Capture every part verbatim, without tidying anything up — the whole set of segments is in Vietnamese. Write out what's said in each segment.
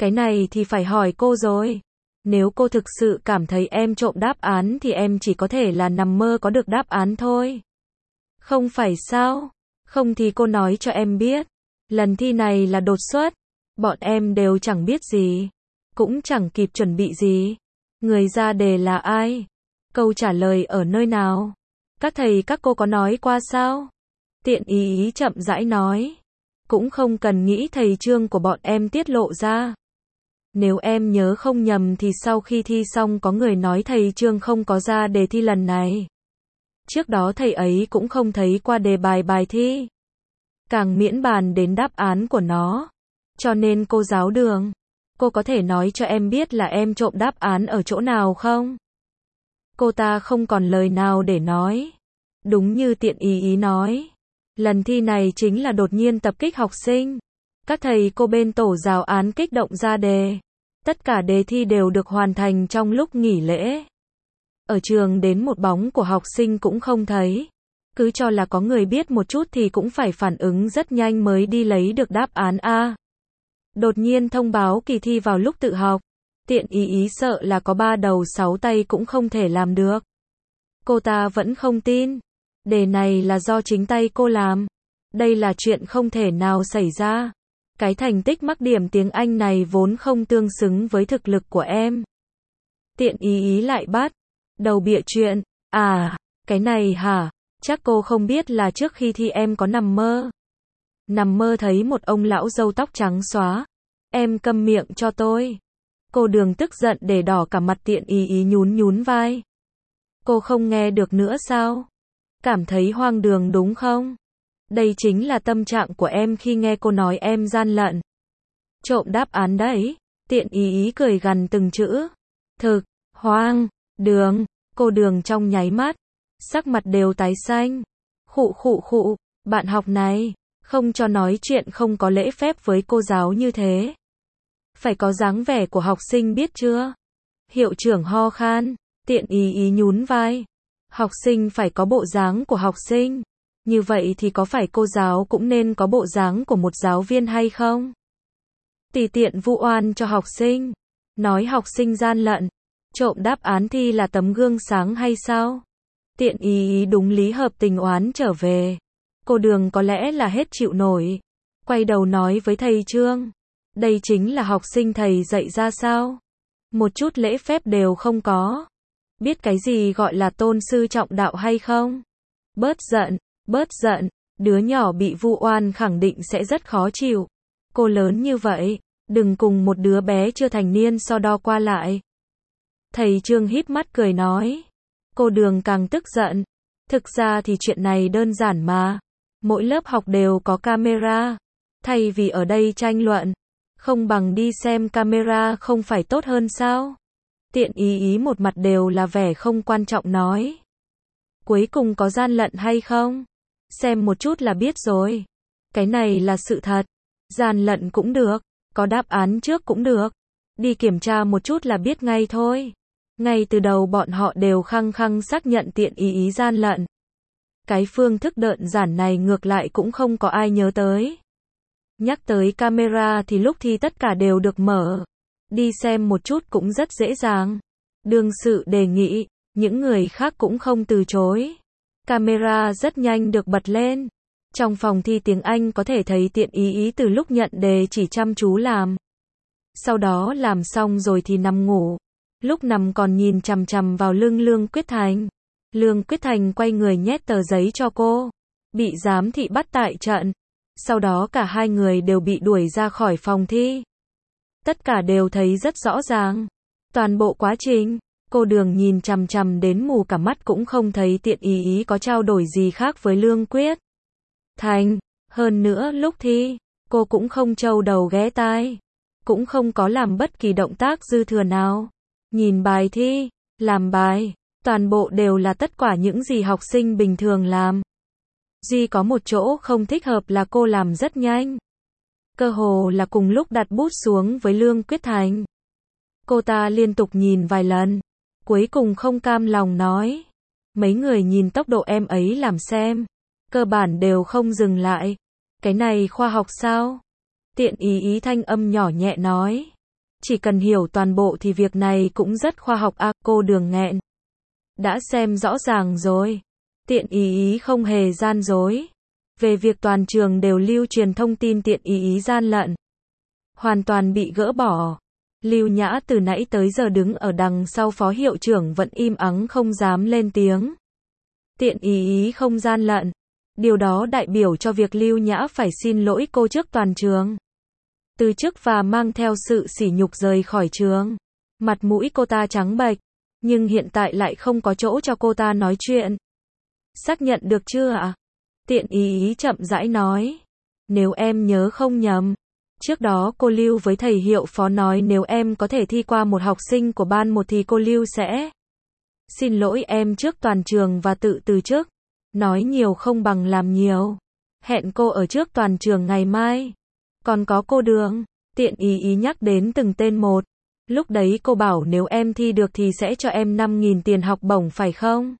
Cái này thì phải hỏi cô rồi. Nếu cô thực sự cảm thấy em trộm đáp án thì em chỉ có thể là nằm mơ có được đáp án thôi. Không phải sao? Không thì cô nói cho em biết. Lần thi này là đột xuất. Bọn em đều chẳng biết gì. Cũng chẳng kịp chuẩn bị gì. Người ra đề là ai? Câu trả lời ở nơi nào? Các thầy các cô có nói qua sao? Tiện ý ý chậm rãi nói. Cũng không cần nghĩ thầy Trương của bọn em tiết lộ ra. Nếu em nhớ không nhầm thì sau khi thi xong có người nói thầy Trương không có ra đề thi lần này. Trước đó thầy ấy cũng không thấy qua đề bài bài thi. Càng miễn bàn đến đáp án của nó. Cho nên cô giáo Đường, cô có thể nói cho em biết là em trộm đáp án ở chỗ nào không? Cô ta không còn lời nào để nói. Đúng như Tiện ý ý nói. Lần thi này chính là đột nhiên tập kích học sinh. Các thầy cô bên tổ giáo án kích động ra đề. Tất cả đề thi đều được hoàn thành trong lúc nghỉ lễ. Ở trường đến một bóng của học sinh cũng không thấy. Cứ cho là có người biết một chút thì cũng phải phản ứng rất nhanh mới đi lấy được đáp án A. Đột nhiên thông báo kỳ thi vào lúc tự học. Tiện ý ý sợ là có ba đầu sáu tay cũng không thể làm được. Cô ta vẫn không tin. Đề này là do chính tay cô làm. Đây là chuyện không thể nào xảy ra. Cái thành tích mắc điểm tiếng Anh này vốn không tương xứng với thực lực của em. Tiện ý ý lại bắt đầu bịa chuyện. À, cái này hả? Chắc cô không biết là trước khi thi em có nằm mơ. Nằm mơ thấy một ông lão râu tóc trắng xóa. Em câm miệng cho tôi. Cô Đường tức giận để đỏ cả mặt. Tiện ý ý nhún nhún vai. Cô không nghe được nữa sao? Cảm thấy hoang đường đúng không? Đây chính là tâm trạng của em khi nghe cô nói em gian lận. Trộm đáp án đấy. Tiện ý ý cười gằn từng chữ. Thực, hoang, đường. Cô Đường trong nháy mắt. Sắc mặt đều tái xanh. Khụ khụ khụ. Bạn học này. Không cho nói chuyện không có lễ phép với cô giáo như thế. Phải có dáng vẻ của học sinh biết chưa? Hiệu trưởng ho khan. Tiện ý ý nhún vai. Học sinh phải có bộ dáng của học sinh. Như vậy thì có phải cô giáo cũng nên có bộ dáng của một giáo viên hay không? Tùy tiện vu oan cho học sinh. Nói học sinh gian lận. Trộm đáp án thi là tấm gương sáng hay sao? Tiện ý ý đúng lý hợp tình oán trở về. Cô Đường có lẽ là hết chịu nổi. Quay đầu nói với thầy Trương. Đây chính là học sinh thầy dạy ra sao? Một chút lễ phép đều không có. Biết cái gì gọi là tôn sư trọng đạo hay không? Bớt giận, bớt giận. Đứa nhỏ bị vu oan khẳng định sẽ rất khó chịu. Cô lớn như vậy, đừng cùng một đứa bé chưa thành niên so đo qua lại. Thầy Trương híp mắt cười nói. Cô Đường càng tức giận. Thực ra thì chuyện này đơn giản mà. Mỗi lớp học đều có camera. Thay vì ở đây tranh luận, không bằng đi xem camera không phải tốt hơn sao? Tiện ý ý một mặt đều là vẻ không quan trọng nói. Cuối cùng có gian lận hay không? Xem một chút là biết rồi. Cái này là sự thật. Gian lận cũng được. Có đáp án trước cũng được. Đi kiểm tra một chút là biết ngay thôi. Ngay từ đầu bọn họ đều khăng khăng xác nhận tiện ý ý gian lận. Cái phương thức đơn giản này ngược lại cũng không có ai nhớ tới. Nhắc tới camera thì lúc thi tất cả đều được mở. Đi xem một chút cũng rất dễ dàng. Đương sự đề nghị, những người khác cũng không từ chối. Camera rất nhanh được bật lên. Trong phòng thi tiếng Anh có thể thấy tiện ý ý từ lúc nhận đề chỉ chăm chú làm. Sau đó làm xong rồi thì nằm ngủ. Lúc nằm còn nhìn chằm chằm vào lưng Lương Quyết Thành. Lương Quyết Thành quay người nhét tờ giấy cho cô. Bị giám thị bắt tại trận. Sau đó cả hai người đều bị đuổi ra khỏi phòng thi. Tất cả đều thấy rất rõ ràng. Toàn bộ quá trình, cô Đường nhìn chằm chằm đến mù cả mắt cũng không thấy tiện ý ý có trao đổi gì khác với Lương Quyết Thành. Hơn nữa lúc thi, cô cũng không trâu đầu ghé tai. Cũng không có làm bất kỳ động tác dư thừa nào. Nhìn bài thi, làm bài, toàn bộ đều là tất cả những gì học sinh bình thường làm. Duy có một chỗ không thích hợp là cô làm rất nhanh. Cơ hồ là cùng lúc đặt bút xuống với Lương Quyết Thành. Cô ta liên tục nhìn vài lần. Cuối cùng không cam lòng nói. Mấy người nhìn tốc độ em ấy làm xem. Cơ bản đều không dừng lại. Cái này khoa học sao? Tiện ý ý thanh âm nhỏ nhẹ nói. Chỉ cần hiểu toàn bộ thì việc này cũng rất khoa học à, cô Đường nghẹn. Đã xem rõ ràng rồi. Tiện ý ý không hề gian dối. Về việc toàn trường đều lưu truyền thông tin tiện ý ý gian lận. Hoàn toàn bị gỡ bỏ. Lưu Nhã từ nãy tới giờ đứng ở đằng sau phó hiệu trưởng vẫn im ắng không dám lên tiếng. Tiện ý ý không gian lận. Điều đó đại biểu cho việc Lưu Nhã phải xin lỗi cô trước toàn trường. Từ chức và mang theo sự sỉ nhục rời khỏi trường. Mặt mũi cô ta trắng bệch. Nhưng hiện tại lại không có chỗ cho cô ta nói chuyện. Xác nhận được chưa ạ? Tiện ý ý chậm rãi nói. Nếu em nhớ không nhầm. Trước đó cô Lưu với thầy hiệu phó nói nếu em có thể thi qua một học sinh của ban một thì cô Lưu sẽ xin lỗi em trước toàn trường và tự từ chức. Nói nhiều không bằng làm nhiều. Hẹn cô ở trước toàn trường ngày mai. Còn có cô Đường. Tiện ý ý nhắc đến từng tên một. Lúc đấy cô bảo nếu em thi được thì sẽ cho em năm nghìn tiền học bổng phải không?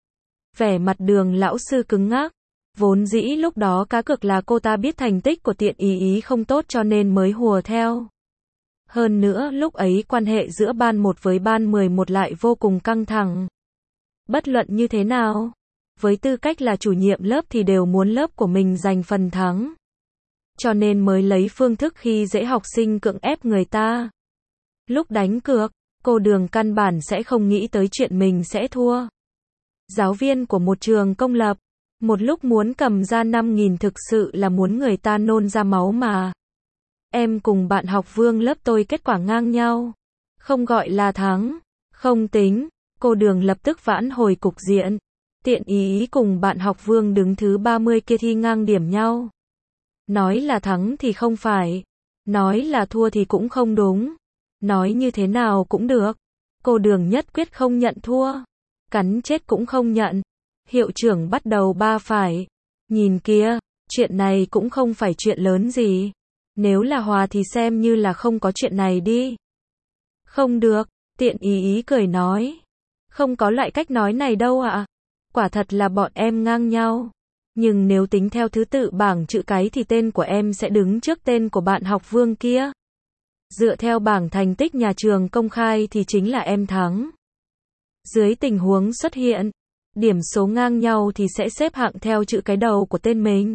Vẻ mặt Đường lão sư cứng ngắc. Vốn dĩ lúc đó cá cược là cô ta biết thành tích của tiện ý ý không tốt cho nên mới hùa theo. Hơn nữa lúc ấy quan hệ giữa ban một với ban mười một lại vô cùng căng thẳng. Bất luận như thế nào, với tư cách là chủ nhiệm lớp thì đều muốn lớp của mình giành phần thắng. Cho nên mới lấy phương thức khi dễ học sinh cưỡng ép người ta. Lúc đánh cược, cô Đường căn bản sẽ không nghĩ tới chuyện mình sẽ thua. Giáo viên của một trường công lập, một lúc muốn cầm ra năm nghìn thực sự là muốn người ta nôn ra máu mà. Em cùng bạn học Vương lớp tôi kết quả ngang nhau. Không gọi là thắng. Không tính. Cô Đường lập tức vãn hồi cục diện. Tiện ý ý cùng bạn học Vương đứng thứ ba mươi kia thi ngang điểm nhau. Nói là thắng thì không phải. Nói là thua thì cũng không đúng. Nói như thế nào cũng được. Cô Đường nhất quyết không nhận thua. Cắn chết cũng không nhận. Hiệu trưởng bắt đầu ba phải. Nhìn kia, chuyện này cũng không phải chuyện lớn gì. Nếu là hòa thì xem như là không có chuyện này đi. Không được, tiện ý ý cười nói. Không có loại cách nói này đâu ạ. Quả thật là bọn em ngang nhau. Nhưng nếu tính theo thứ tự bảng chữ cái thì tên của em sẽ đứng trước tên của bạn học Vương kia. Dựa theo bảng thành tích nhà trường công khai thì chính là em thắng. Dưới tình huống xuất hiện điểm số ngang nhau thì sẽ xếp hạng theo chữ cái đầu của tên mình.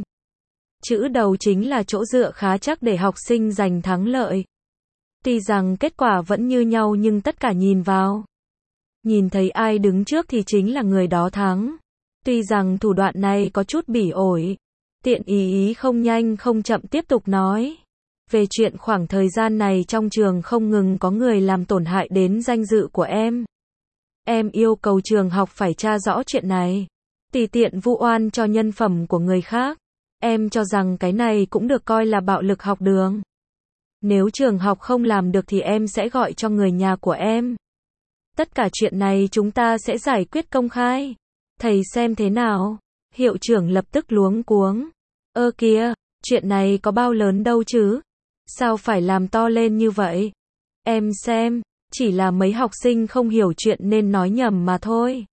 Chữ đầu chính là chỗ dựa khá chắc để học sinh giành thắng lợi. Tuy rằng kết quả vẫn như nhau nhưng tất cả nhìn vào. Nhìn thấy ai đứng trước thì chính là người đó thắng. Tuy rằng thủ đoạn này có chút bỉ ổi. Tiện ý ý không nhanh không chậm tiếp tục nói. Về chuyện khoảng thời gian này trong trường không ngừng có người làm tổn hại đến danh dự của em. Em yêu cầu trường học phải tra rõ chuyện này. Tùy tiện vu oan cho nhân phẩm của người khác. Em cho rằng cái này cũng được coi là bạo lực học đường. Nếu trường học không làm được thì em sẽ gọi cho người nhà của em. Tất cả chuyện này chúng ta sẽ giải quyết công khai. Thầy xem thế nào? Hiệu trưởng lập tức luống cuống. Ơ kìa, chuyện này có bao lớn đâu chứ? Sao phải làm to lên như vậy? Em xem, chỉ là mấy học sinh không hiểu chuyện nên nói nhầm mà thôi.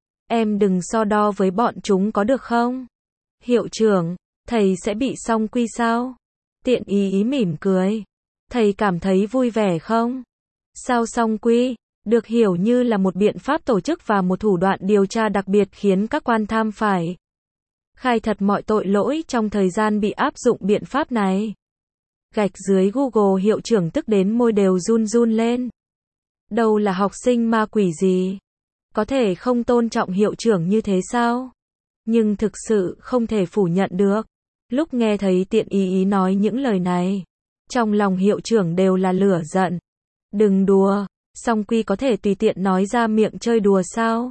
Em đừng so đo với bọn chúng có được không? Hiệu trưởng, thầy sẽ bị song quy sao? Tiện ý ý mỉm cười. Thầy cảm thấy vui vẻ không? Sao song quy? Được hiểu như là một biện pháp tổ chức và một thủ đoạn điều tra đặc biệt khiến các quan tham phải khai thật mọi tội lỗi trong thời gian bị áp dụng biện pháp này. Gạch dưới Google hiệu trưởng tức đến môi đều run run lên. Đâu là học sinh ma quỷ gì? Có thể không tôn trọng hiệu trưởng như thế sao? Nhưng thực sự không thể phủ nhận được. Lúc nghe thấy tiện ý ý nói những lời này, trong lòng hiệu trưởng đều là lửa giận. Đừng đùa, song quy có thể tùy tiện nói ra miệng chơi đùa sao?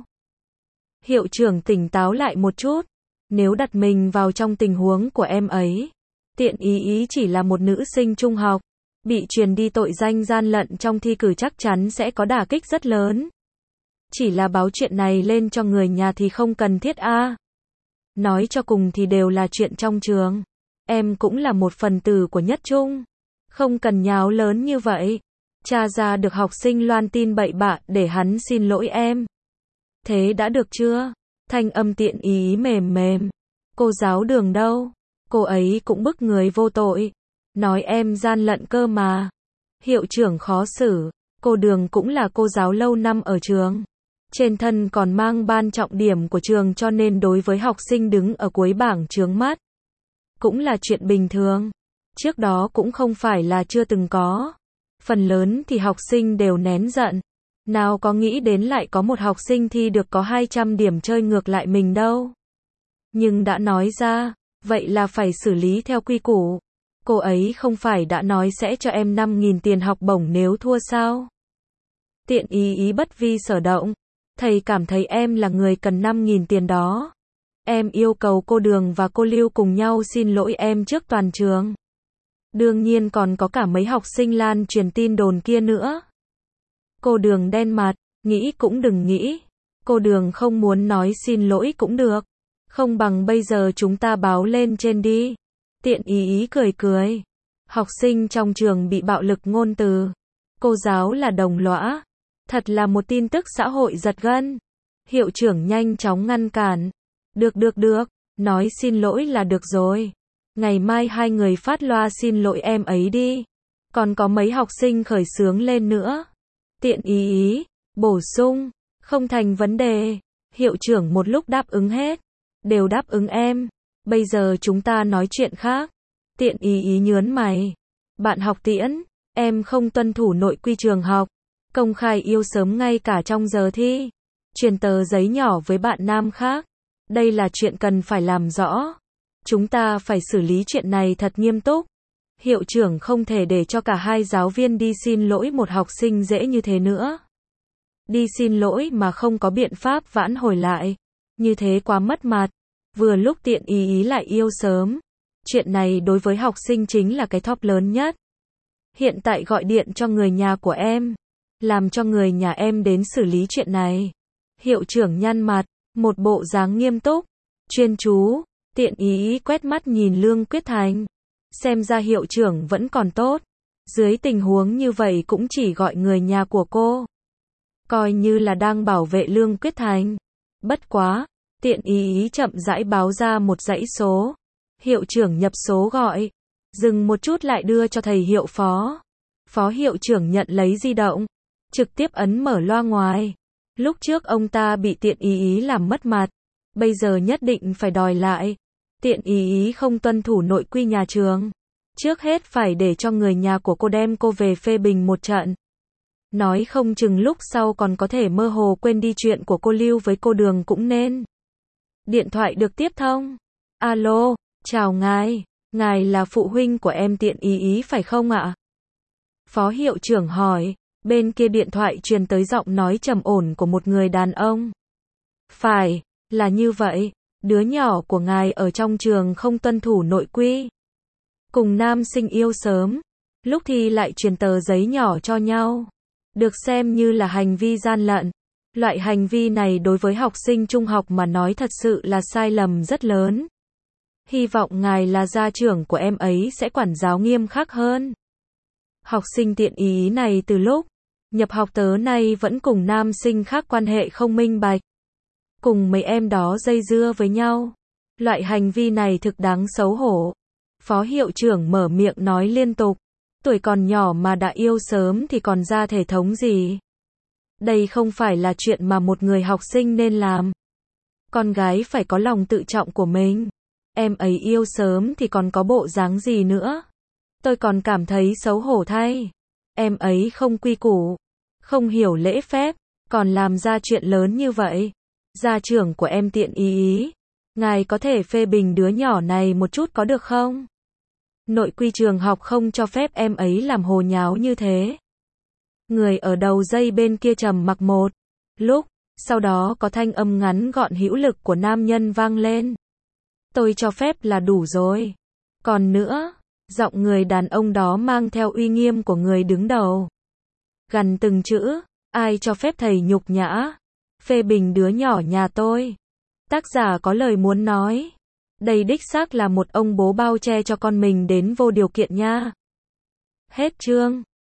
Hiệu trưởng tỉnh táo lại một chút. Nếu đặt mình vào trong tình huống của em ấy, tiện ý ý chỉ là một nữ sinh trung học, bị truyền đi tội danh gian lận trong thi cử chắc chắn sẽ có đả kích rất lớn. Chỉ là báo chuyện này lên cho người nhà thì không cần thiết a. À. Nói cho cùng thì đều là chuyện trong trường. Em cũng là một phần tử của nhất trung. Không cần nháo lớn như vậy. Tra ra được học sinh loan tin bậy bạ để hắn xin lỗi em. Thế đã được chưa? Thanh âm tiện ý mềm mềm. Cô giáo Đường đâu? Cô ấy cũng bức người vô tội. Nói em gian lận cơ mà. Hiệu trưởng khó xử, cô Đường cũng là cô giáo lâu năm ở trường. Trên thân còn mang ban trọng điểm của trường cho nên đối với học sinh đứng ở cuối bảng chướng mắt. Cũng là chuyện bình thường. Trước đó cũng không phải là chưa từng có. Phần lớn thì học sinh đều nén giận. Nào có nghĩ đến lại có một học sinh thi được có hai trăm điểm chơi ngược lại mình đâu. Nhưng đã nói ra, vậy là phải xử lý theo quy củ. Cô ấy không phải đã nói sẽ cho em năm nghìn tiền học bổng nếu thua sao? Tiện ý ý bất vi sở động. Thầy cảm thấy em là người cần năm nghìn tiền đó. Em yêu cầu cô Đường và cô Lưu cùng nhau xin lỗi em trước toàn trường. Đương nhiên còn có cả mấy học sinh lan truyền tin đồn kia nữa. Cô Đường đen mặt, nghĩ cũng đừng nghĩ. Cô Đường không muốn nói xin lỗi cũng được. Không bằng bây giờ chúng ta báo lên trên đi. Tiện ý ý cười cười. Học sinh trong trường bị bạo lực ngôn từ. Cô giáo là đồng lõa. Thật là một tin tức xã hội giật gân. Hiệu trưởng nhanh chóng ngăn cản. Được được được, nói xin lỗi là được rồi. Ngày mai hai người phát loa xin lỗi em ấy đi. Còn có mấy học sinh khởi xướng lên nữa. Tiện ý ý, bổ sung, không thành vấn đề. Hiệu trưởng một lúc đáp ứng hết. Đều đáp ứng em. Bây giờ chúng ta nói chuyện khác. Tiện ý ý nhớn mày. Bạn học Tiễn, em không tuân thủ nội quy trường học. Công khai yêu sớm ngay cả trong giờ thi. Truyền tờ giấy nhỏ với bạn nam khác. Đây là chuyện cần phải làm rõ. Chúng ta phải xử lý chuyện này thật nghiêm túc. Hiệu trưởng không thể để cho cả hai giáo viên đi xin lỗi một học sinh dễ như thế nữa. Đi xin lỗi mà không có biện pháp vãn hồi lại. Như thế quá mất mặt. Vừa lúc tiện ý ý lại yêu sớm. Chuyện này đối với học sinh chính là cái top lớn nhất. Hiện tại gọi điện cho người nhà của em. Làm cho người nhà em đến xử lý chuyện này. Hiệu trưởng nhăn mặt, một bộ dáng nghiêm túc, chuyên chú. Tiện ý ý quét mắt nhìn Lương Quyết Thành. Xem ra hiệu trưởng vẫn còn tốt. Dưới tình huống như vậy cũng chỉ gọi người nhà của cô. Coi như là đang bảo vệ Lương Quyết Thành. Bất quá, tiện ý ý chậm rãi báo ra một dãy số. Hiệu trưởng nhập số gọi. Dừng một chút lại đưa cho thầy hiệu phó. Phó hiệu trưởng nhận lấy di động. Trực tiếp ấn mở loa ngoài. Lúc trước ông ta bị tiện ý ý làm mất mặt. Bây giờ nhất định phải đòi lại. Tiện ý ý không tuân thủ nội quy nhà trường. Trước hết phải để cho người nhà của cô đem cô về phê bình một trận. Nói không chừng lúc sau còn có thể mơ hồ quên đi chuyện của cô Lưu với cô Đường cũng nên. Điện thoại được tiếp thông. Alo, chào ngài. Ngài là phụ huynh của em Tiện ý ý phải không ạ? Phó hiệu trưởng hỏi. Bên kia điện thoại truyền tới giọng nói trầm ổn của một người đàn ông. Phải, là như vậy. Đứa nhỏ của ngài ở trong trường không tuân thủ nội quy. Cùng nam sinh yêu sớm. Lúc thì lại truyền tờ giấy nhỏ cho nhau. Được xem như là hành vi gian lận. Loại hành vi này đối với học sinh trung học mà nói thật sự là sai lầm rất lớn. Hy vọng ngài là gia trưởng của em ấy sẽ quản giáo nghiêm khắc hơn. Học sinh tiện ý này từ lúc nhập học tới nay vẫn cùng nam sinh khác quan hệ không minh bạch. Cùng mấy em đó dây dưa với nhau. Loại hành vi này thực đáng xấu hổ. Phó hiệu trưởng mở miệng nói liên tục. Tuổi còn nhỏ mà đã yêu sớm thì còn ra thể thống gì. Đây không phải là chuyện mà một người học sinh nên làm. Con gái phải có lòng tự trọng của mình. Em ấy yêu sớm thì còn có bộ dáng gì nữa. Tôi còn cảm thấy xấu hổ thay. Em ấy không quy củ. Không hiểu lễ phép. Còn làm ra chuyện lớn như vậy. Gia trưởng của em Tiện ý ý. Ngài có thể phê bình đứa nhỏ này một chút có được không? Nội quy trường học không cho phép em ấy làm hồ nháo như thế. Người ở đầu dây bên kia trầm mặc một lúc. Sau đó có thanh âm ngắn gọn hữu lực của nam nhân vang lên. Tôi cho phép là đủ rồi. Còn nữa, giọng người đàn ông đó mang theo uy nghiêm của người đứng đầu. Gần từng chữ, ai cho phép thầy nhục nhã, phê bình đứa nhỏ nhà tôi. Tác giả có lời muốn nói. Đây đích xác là một ông bố bao che cho con mình đến vô điều kiện nha. Hết chương.